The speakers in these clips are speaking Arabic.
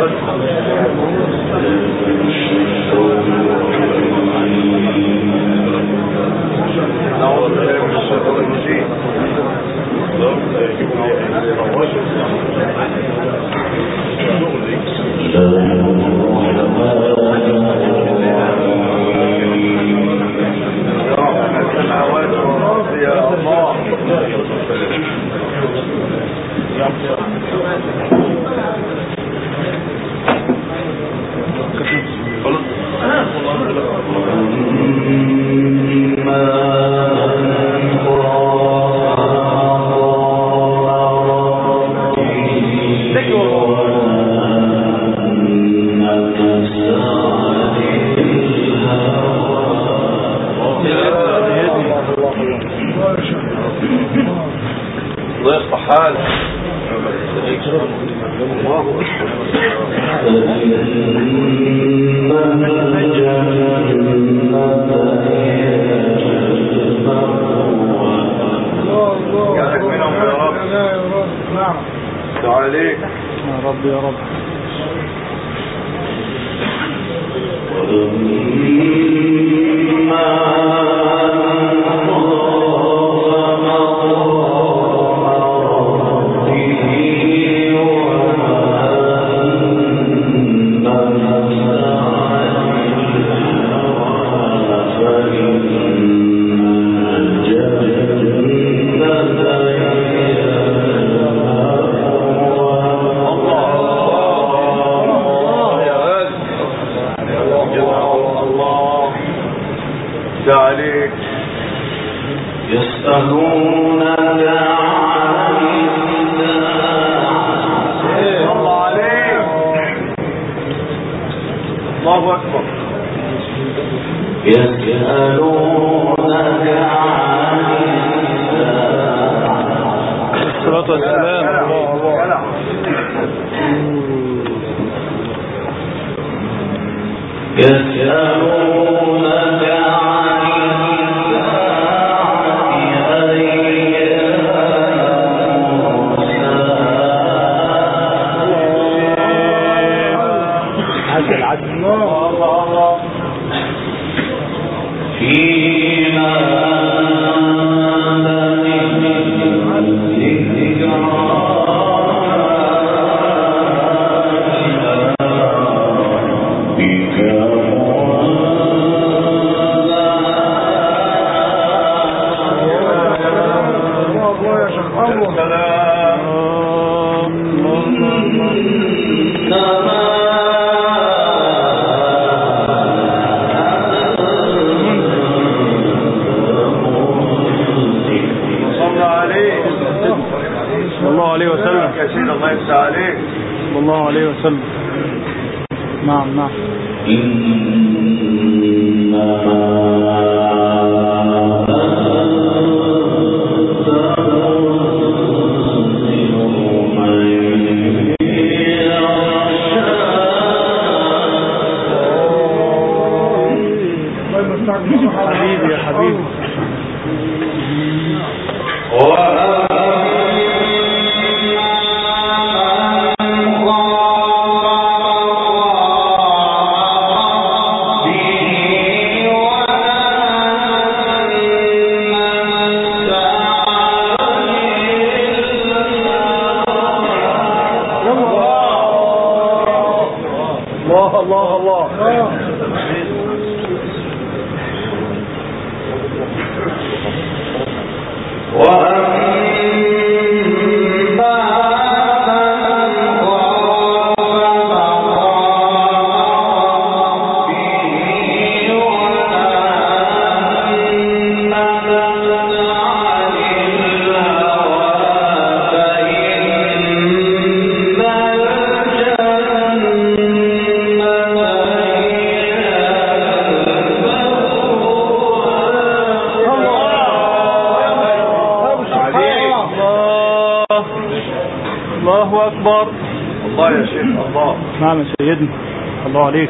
نعم يا سيدنا الله عليك.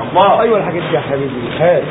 الله. ايوه الحاجات دي يا حبيبي. هات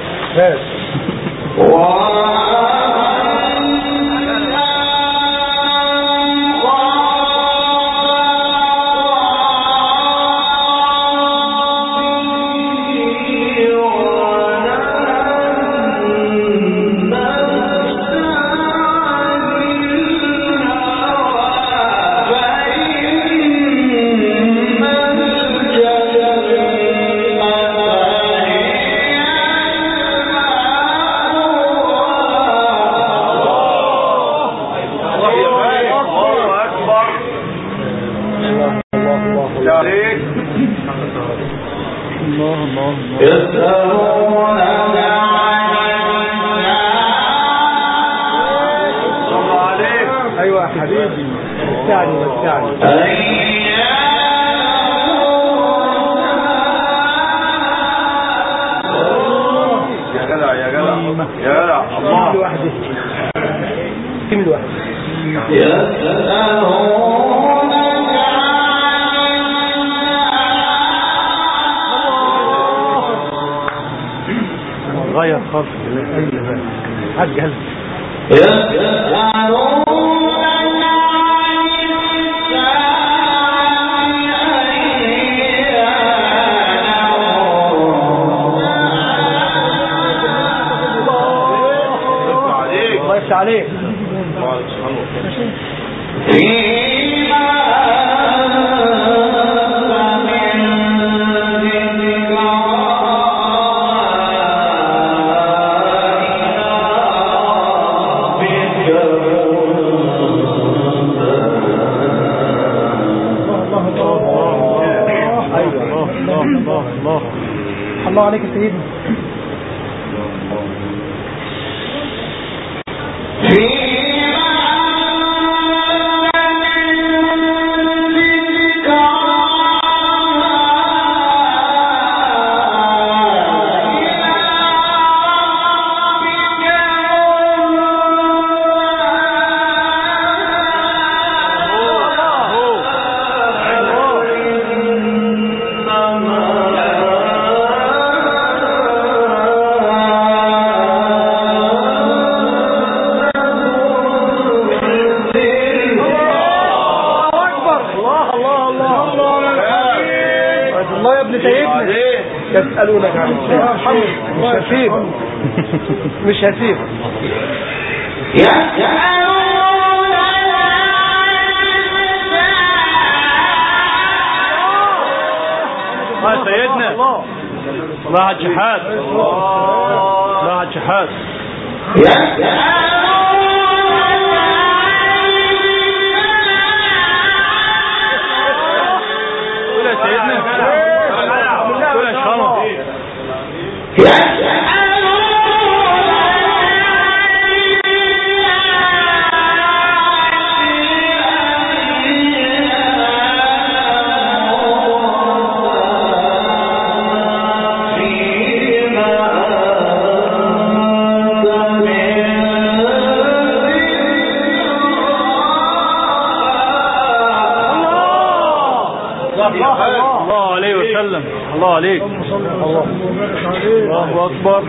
ايوه يا حبيبي. مستعني يا جدع الله لوحده كم لوحده. غير خالص عجل عليك الله عليك يا سيدي. يسألونك عن الساعة. مش هسيب يا سيدنا الله على الجهاد الله على الجهاد. قول يا سيدنا قول يا شرف. الله عليه وسلم. الله عليك. الله أكبر.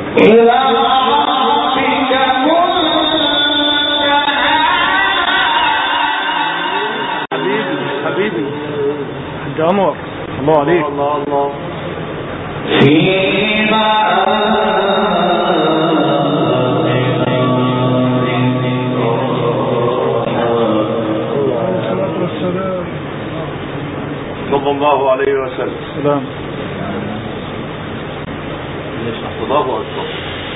حبيبي حج عمر. الله عليك. الله صلى الله عليه وسلم. سلام. الله أكبر.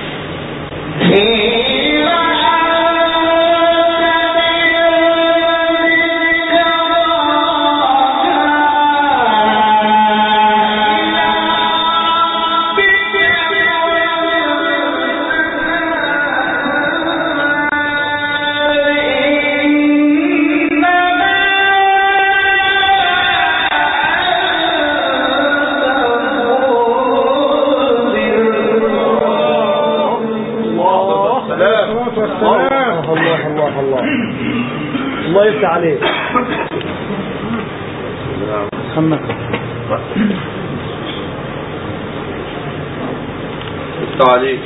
الله يفتح عليك. محمد عليك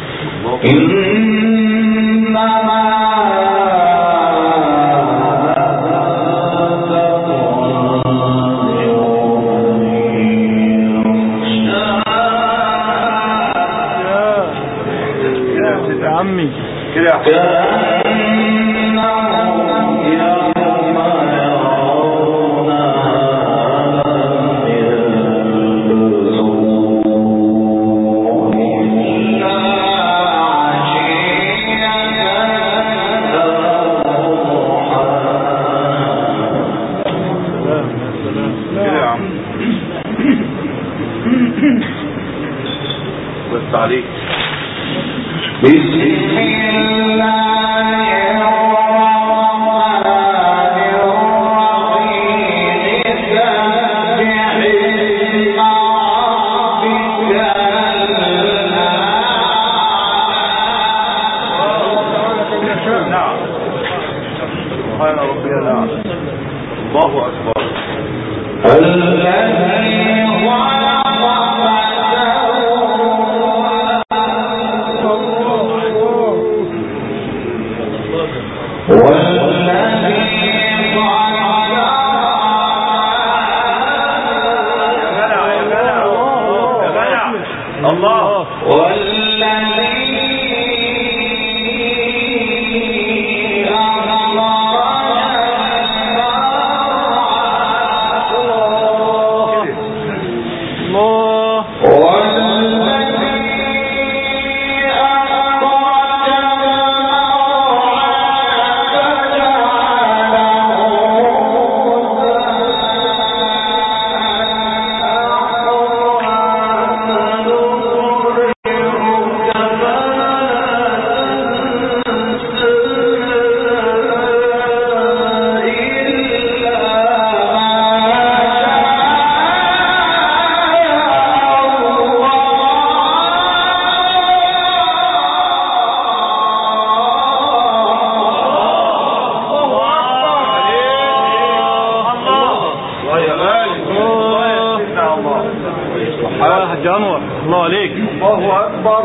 يا عمي كده بس عليك بسم الله أكبر الله حاج انور الله عليك الله أكبر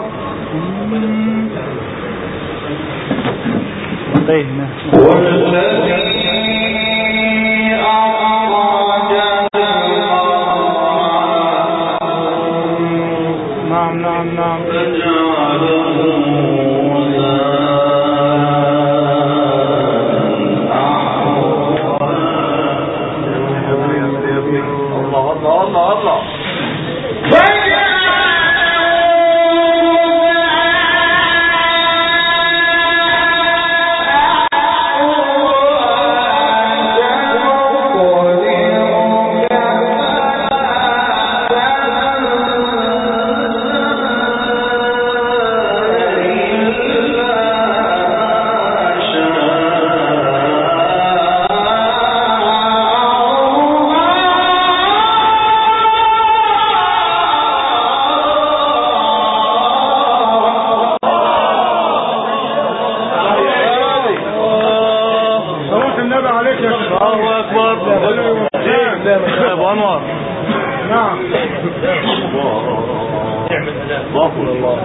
نعم نعم نعم الله الله الله الله الله اكبر يا ابو انور نعم الله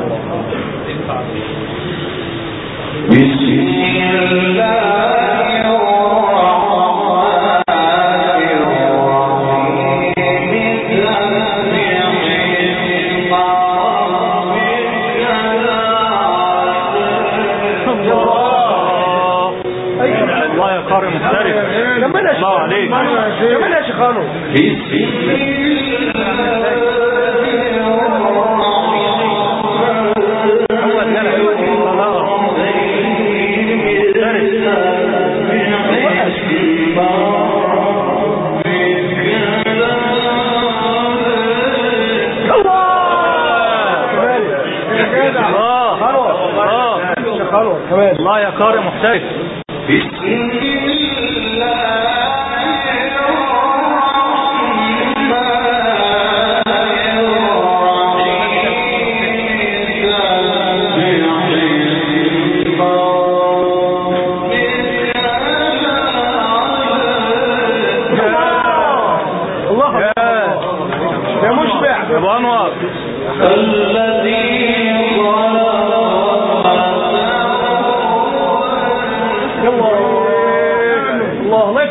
الله يا قارئ محترف الله عليك كمان يا شيخانو الله يا قارئ محترف يا مشبع يا ابو انور الذي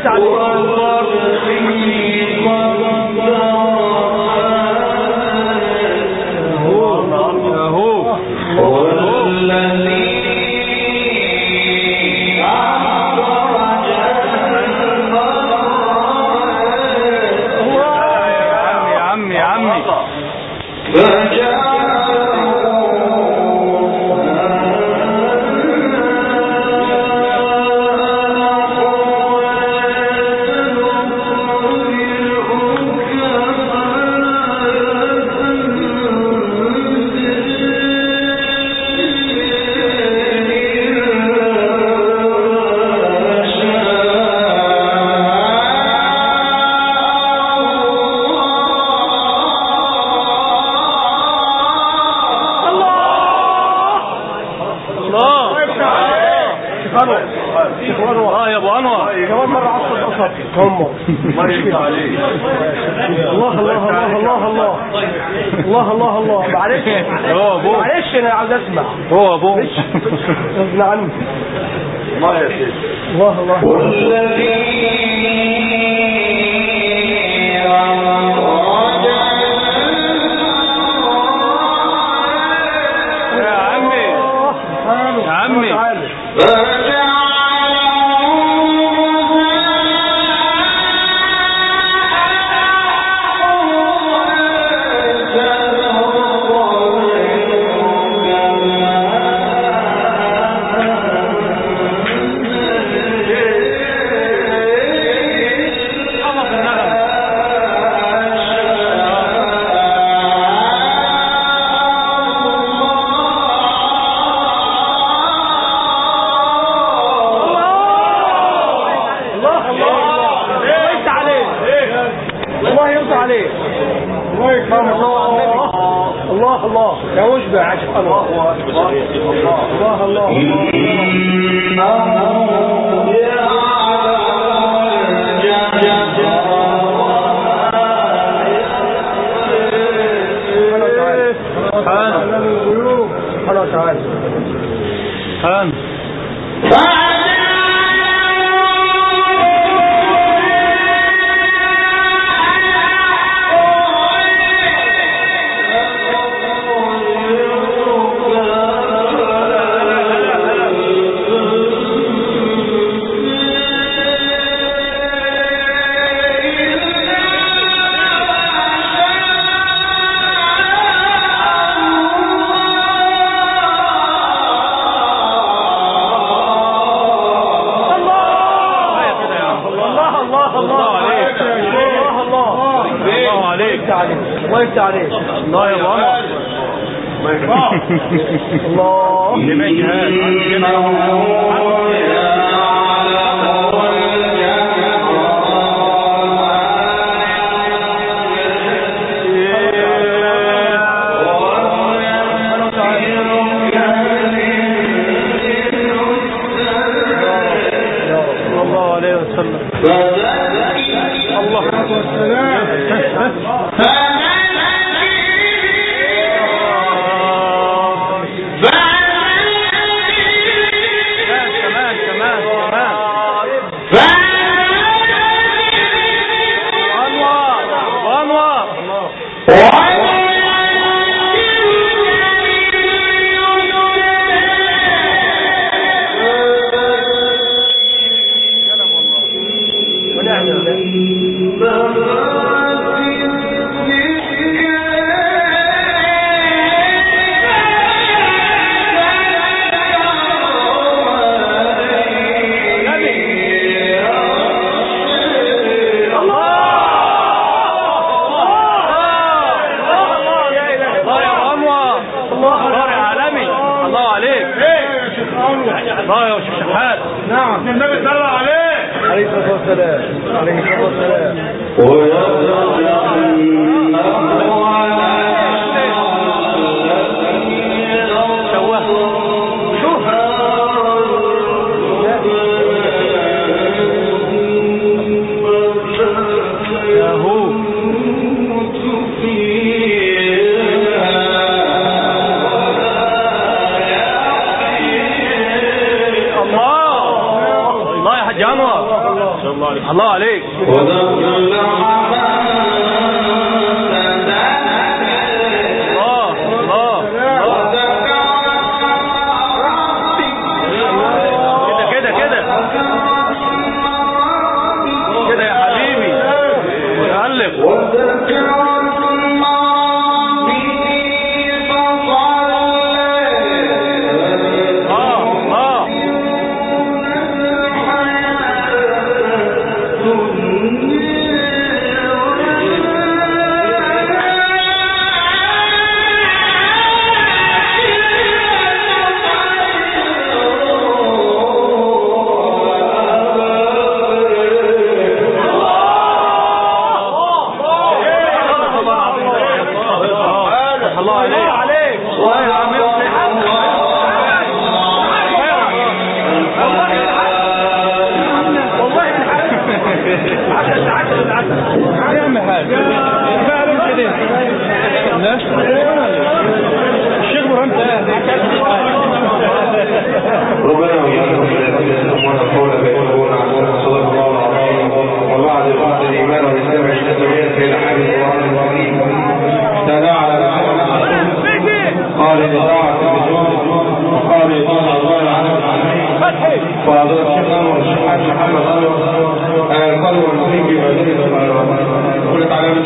يا ابو انور كمان مرة عصر القصر هم الله يفتح عليك. الله الله الله الله الله الله الله الله معلش معلش انا عاوز اسمع هو ابو غصب عني الله يا سيدي. الله الله يا عمي الله الله يا مشبع عشق الله الله الله الله تعالى الله يفتح عليك الله يا ابو الله الله عليه وسلم الله الله يا شيخ شحات. نعم النبي صلى الله عليه الصلاة والسلام عليه الصلاة والسلام الله الله عليك. كده يا حبيبي متعلق. الشيخ برهان ربنا وياكم الذين يسمعون القول فيتبعون احسنه صدق الله العظيم. وبعد بعد الايمان والاسلام والتسويه في الحال القران الكريم تداعى قال لطاعه الرسول وقال لطاعه الله عنه فاضل الشيخ محمد